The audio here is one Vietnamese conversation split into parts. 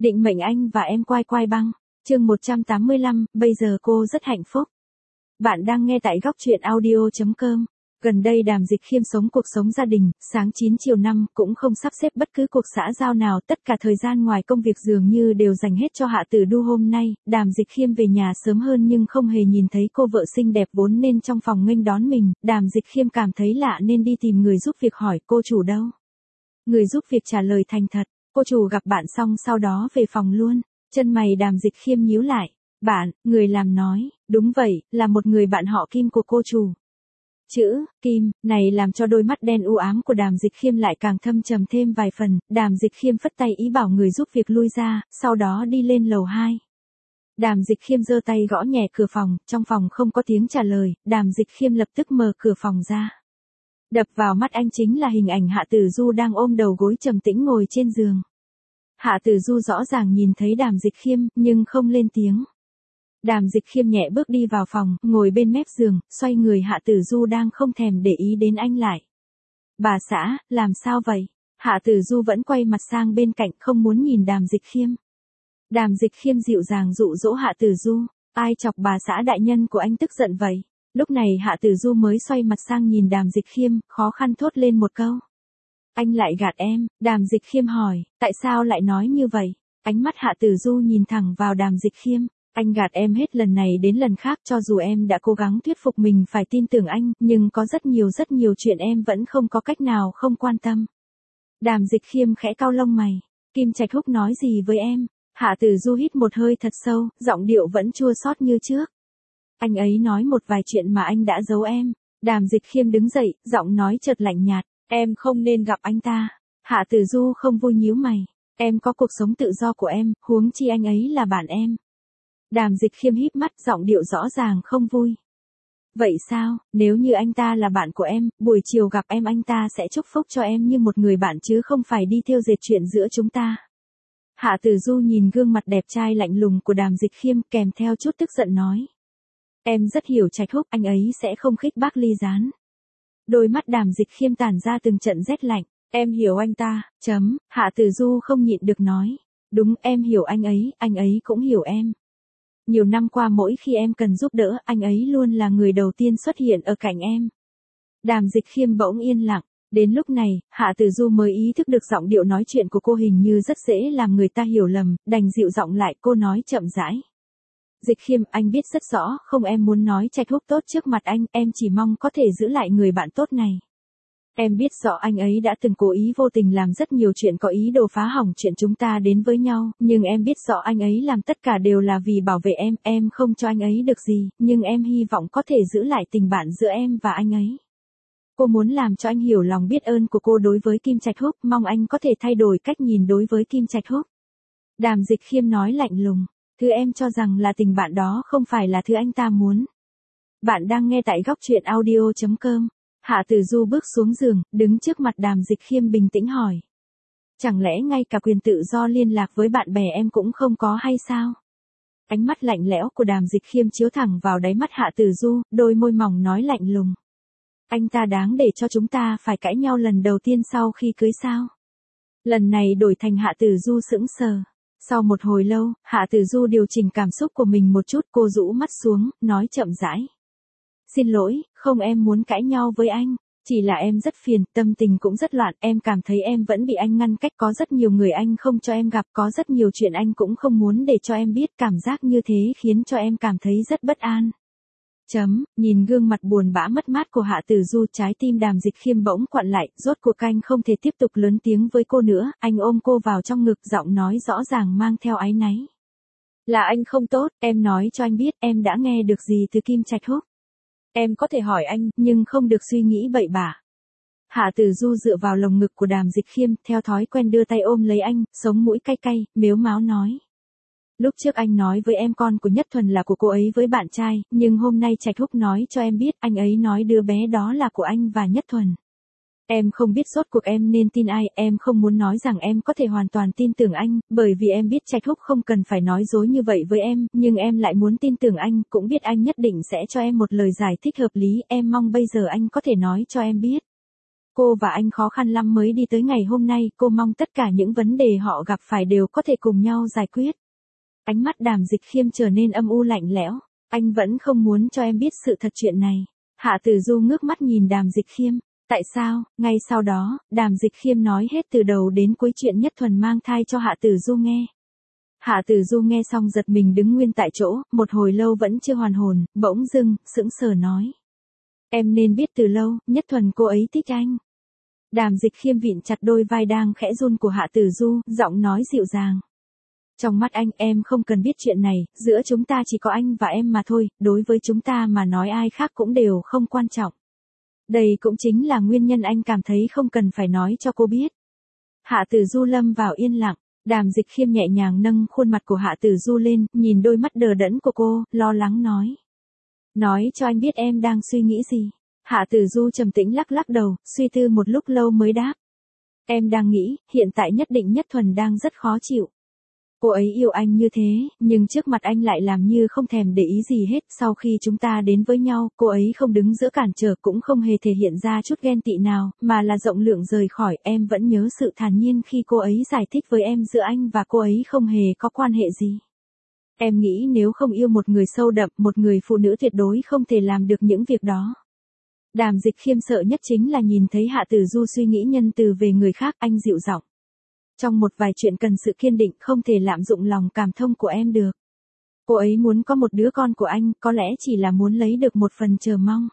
Định mệnh anh và em quai quai băng. Chương 185, bây giờ cô rất hạnh phúc. Bạn đang nghe tại góc truyện audio.com. Gần đây Đàm Dịch Khiêm sống cuộc sống gia đình, sáng 9 chiều 5 cũng không sắp xếp bất cứ cuộc xã giao nào, tất cả thời gian ngoài công việc dường như đều dành hết cho Hạ Tử Du. Hôm nay, Đàm Dịch Khiêm về nhà sớm hơn nhưng không hề nhìn thấy cô vợ xinh đẹp vốn nên trong phòng nghênh đón mình. Đàm Dịch Khiêm cảm thấy lạ nên đi tìm người giúp việc hỏi cô chủ đâu. Người giúp việc trả lời thành thật, cô chủ gặp bạn xong sau đó về phòng luôn. Chân mày Đàm Dịch Khiêm nhíu lại. Bạn, người làm nói, đúng vậy, là một người bạn họ Kim của cô chủ. Chữ Kim này làm cho đôi mắt đen u ám của Đàm Dịch Khiêm lại càng thâm trầm thêm vài phần. Đàm Dịch Khiêm phất tay ý bảo người giúp việc lui ra, sau đó đi lên lầu 2. Đàm Dịch Khiêm giơ tay gõ nhẹ cửa phòng, trong phòng không có tiếng trả lời. Đàm Dịch Khiêm lập tức mở cửa phòng ra. Đập vào mắt anh chính là hình ảnh Hạ Tử Du đang ôm đầu gối trầm tĩnh ngồi trên giường. Hạ Tử Du rõ ràng nhìn thấy Đàm Dịch Khiêm, nhưng không lên tiếng. Đàm Dịch Khiêm nhẹ bước đi vào phòng, ngồi bên mép giường, xoay người. Hạ Tử Du đang không thèm để ý đến anh lại. Bà xã, làm sao vậy? Hạ Tử Du vẫn quay mặt sang bên cạnh, không muốn nhìn Đàm Dịch Khiêm. Đàm Dịch Khiêm dịu dàng dụ dỗ Hạ Tử Du. Ai chọc bà xã đại nhân của anh tức giận vậy? Lúc này Hạ Tử Du mới xoay mặt sang nhìn Đàm Dịch Khiêm, khó khăn thốt lên một câu. Anh lại gạt em. Đàm Dịch Khiêm hỏi, tại sao lại nói như vậy? Ánh mắt Hạ Tử Du nhìn thẳng vào Đàm Dịch Khiêm. Anh gạt em hết lần này đến lần khác, cho dù em đã cố gắng thuyết phục mình phải tin tưởng anh, nhưng có rất nhiều chuyện em vẫn không có cách nào không quan tâm. Đàm Dịch Khiêm khẽ cau lông mày. Kim Trạch Húc nói gì với em? Hạ Tử Du hít một hơi thật sâu, giọng điệu vẫn chua xót như trước. Anh ấy nói một vài chuyện mà anh đã giấu em. Đàm Dịch Khiêm đứng dậy, giọng nói chợt lạnh nhạt. Em không nên gặp anh ta. Hạ Tử Du không vui nhíu mày. Em có cuộc sống tự do của em, huống chi anh ấy là bạn em. Đàm Dịch Khiêm híp mắt, giọng điệu rõ ràng không vui. Vậy sao, nếu như anh ta là bạn của em, buổi chiều gặp em anh ta sẽ chúc phúc cho em như một người bạn chứ không phải đi thêu dệt chuyện giữa chúng ta. Hạ Tử Du nhìn gương mặt đẹp trai lạnh lùng của Đàm Dịch Khiêm kèm theo chút tức giận nói. Em rất hiểu Trạch Húc, anh ấy sẽ không khích bác ly gián. Đôi mắt Đàm Dịch Khiêm tản ra từng trận rét lạnh. Em hiểu anh ta, Hạ Tử Du không nhịn được nói. Đúng, em hiểu anh ấy cũng hiểu em. Nhiều năm qua mỗi khi em cần giúp đỡ, anh ấy luôn là người đầu tiên xuất hiện ở cạnh em. Đàm Dịch Khiêm bỗng yên lặng. Đến lúc này, Hạ Tử Du mới ý thức được giọng điệu nói chuyện của cô hình như rất dễ làm người ta hiểu lầm, đành dịu giọng lại. Cô nói chậm rãi. Dịch Khiêm, anh biết rất rõ, không em muốn nói Trạch Húc tốt trước mặt anh, em chỉ mong có thể giữ lại người bạn tốt này. Em biết rõ anh ấy đã từng cố ý vô tình làm rất nhiều chuyện có ý đồ phá hỏng chuyện chúng ta đến với nhau, nhưng em biết rõ anh ấy làm tất cả đều là vì bảo vệ em không cho anh ấy được gì, nhưng em hy vọng có thể giữ lại tình bạn giữa em và anh ấy. Cô muốn làm cho anh hiểu lòng biết ơn của cô đối với Kim Trạch Húc, mong anh có thể thay đổi cách nhìn đối với Kim Trạch Húc. Đàm Dịch Khiêm nói lạnh lùng. Thứ em cho rằng là tình bạn đó không phải là thứ anh ta muốn. Bạn đang nghe tại góc truyện audio.com. Hạ Tử Du bước xuống giường, đứng trước mặt Đàm Dịch Khiêm bình tĩnh hỏi. Chẳng lẽ ngay cả quyền tự do liên lạc với bạn bè em cũng không có hay sao? Ánh mắt lạnh lẽo của Đàm Dịch Khiêm chiếu thẳng vào đáy mắt Hạ Tử Du, đôi môi mỏng nói lạnh lùng. Anh ta đáng để cho chúng ta phải cãi nhau lần đầu tiên sau khi cưới sao? Lần này đổi thành Hạ Tử Du sững sờ. Sau một hồi lâu, Hạ Tử Du điều chỉnh cảm xúc của mình một chút, cô rũ mắt xuống, nói chậm rãi. Xin lỗi, không em muốn cãi nhau với anh, chỉ là em rất phiền, tâm tình cũng rất loạn, em cảm thấy em vẫn bị anh ngăn cách, có rất nhiều người anh không cho em gặp, có rất nhiều chuyện anh cũng không muốn để cho em biết, cảm giác như thế khiến cho em cảm thấy rất bất an. Nhìn gương mặt buồn bã mất mát của Hạ Tử Du, trái tim Đàm Dịch Khiêm bỗng quặn lại, rốt cuộc anh không thể tiếp tục lớn tiếng với cô nữa, anh ôm cô vào trong ngực, giọng nói rõ ràng mang theo áy náy. Là anh không tốt, em nói cho anh biết em đã nghe được gì từ Kim Trạch Húc. Em có thể hỏi anh, nhưng không được suy nghĩ bậy bạ. Hạ Tử Du dựa vào lồng ngực của Đàm Dịch Khiêm, theo thói quen đưa tay ôm lấy anh, sống mũi cay cay, mếu máo nói. Lúc trước anh nói với em con của Nhất Thuần là của cô ấy với bạn trai, nhưng hôm nay Trạch Húc nói cho em biết anh ấy nói đứa bé đó là của anh và Nhất Thuần. Em không biết rốt cuộc em nên tin ai, em không muốn nói rằng em có thể hoàn toàn tin tưởng anh, bởi vì em biết Trạch Húc không cần phải nói dối như vậy với em, nhưng em lại muốn tin tưởng anh, cũng biết anh nhất định sẽ cho em một lời giải thích hợp lý, em mong bây giờ anh có thể nói cho em biết. Cô và anh khó khăn lắm mới đi tới ngày hôm nay, cô mong tất cả những vấn đề họ gặp phải đều có thể cùng nhau giải quyết. Ánh mắt Đàm Dịch Khiêm trở nên âm u lạnh lẽo. Anh vẫn không muốn cho em biết sự thật chuyện này. Hạ Tử Du ngước mắt nhìn Đàm Dịch Khiêm. Tại sao? Ngay sau đó, Đàm Dịch Khiêm nói hết từ đầu đến cuối chuyện Nhất Thuần mang thai cho Hạ Tử Du nghe. Hạ Tử Du nghe xong giật mình đứng nguyên tại chỗ, một hồi lâu vẫn chưa hoàn hồn, bỗng dưng, sững sờ nói. Em nên biết từ lâu, Nhất Thuần cô ấy thích anh. Đàm Dịch Khiêm vịn chặt đôi vai đang khẽ run của Hạ Tử Du, giọng nói dịu dàng. Trong mắt anh, em không cần biết chuyện này, giữa chúng ta chỉ có anh và em mà thôi, đối với chúng ta mà nói ai khác cũng đều không quan trọng. Đây cũng chính là nguyên nhân anh cảm thấy không cần phải nói cho cô biết. Hạ Tử Du lâm vào yên lặng, Đàm Dịch Khiêm nhẹ nhàng nâng khuôn mặt của Hạ Tử Du lên, nhìn đôi mắt đờ đẫn của cô, lo lắng nói. Nói cho anh biết em đang suy nghĩ gì. Hạ Tử Du trầm tĩnh lắc lắc đầu, suy tư một lúc lâu mới đáp. Em đang nghĩ, hiện tại nhất định Nhất Thuần đang rất khó chịu. Cô ấy yêu anh như thế, nhưng trước mặt anh lại làm như không thèm để ý gì hết. Sau khi chúng ta đến với nhau, cô ấy không đứng giữa cản trở cũng không hề thể hiện ra chút ghen tị nào, mà là rộng lượng rời khỏi. Em vẫn nhớ sự thản nhiên khi cô ấy giải thích với em giữa anh và cô ấy không hề có quan hệ gì. Em nghĩ nếu không yêu một người sâu đậm, một người phụ nữ tuyệt đối không thể làm được những việc đó. Đàm Dịch Khiêm sợ nhất chính là nhìn thấy Hạ Tử Du suy nghĩ nhân từ về người khác, anh dịu giọng. Trong một vài chuyện cần sự kiên định, không thể lạm dụng lòng cảm thông của em được. Cô ấy muốn có một đứa con của anh, có lẽ chỉ là muốn lấy được một phần chờ mong.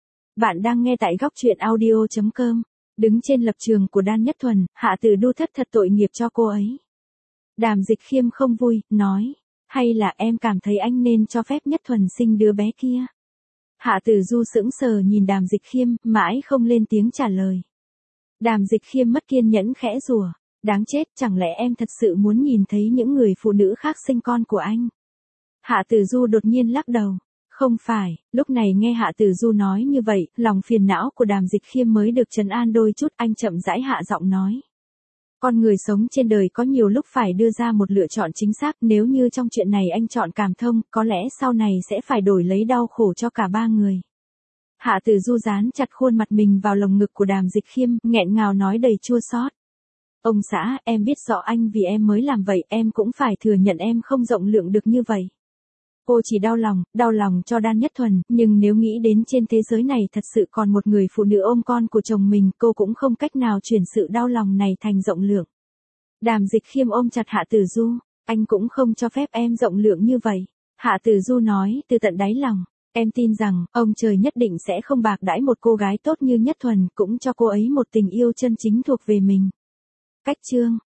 Bạn đang nghe tại góc truyện audio.com. Đứng trên lập trường của Đan Nhất Thuần, Hạ Tử Du thất thật tội nghiệp cho cô ấy. Đàm Dịch Khiêm không vui, nói. Hay là em cảm thấy anh nên cho phép Nhất Thuần sinh đứa bé kia? Hạ Tử Du sững sờ nhìn Đàm Dịch Khiêm, mãi không lên tiếng trả lời. Đàm Dịch Khiêm mất kiên nhẫn khẽ rủa. Đáng chết, chẳng lẽ em thật sự muốn nhìn thấy những người phụ nữ khác sinh con của anh? Hạ Tử Du đột nhiên lắc đầu. Không phải, lúc này nghe Hạ Tử Du nói như vậy, lòng phiền não của Đàm Dịch Khiêm mới được trấn an đôi chút, anh chậm rãi hạ giọng nói. Con người sống trên đời có nhiều lúc phải đưa ra một lựa chọn chính xác, nếu như trong chuyện này anh chọn cảm thông, có lẽ sau này sẽ phải đổi lấy đau khổ cho cả ba người. Hạ Tử Du dán chặt khuôn mặt mình vào lồng ngực của Đàm Dịch Khiêm, nghẹn ngào nói đầy chua xót. Ông xã, em biết rõ anh vì em mới làm vậy, em cũng phải thừa nhận em không rộng lượng được như vậy. Cô chỉ đau lòng cho Đan Nhất Thuần, nhưng nếu nghĩ đến trên thế giới này thật sự còn một người phụ nữ ôm con của chồng mình, cô cũng không cách nào chuyển sự đau lòng này thành rộng lượng. Đàm Dịch Khiêm ôm chặt Hạ Tử Du, anh cũng không cho phép em rộng lượng như vậy. Hạ Tử Du nói từ tận đáy lòng, em tin rằng, ông trời nhất định sẽ không bạc đãi một cô gái tốt như Nhất Thuần, cũng cho cô ấy một tình yêu chân chính thuộc về mình. Cách chương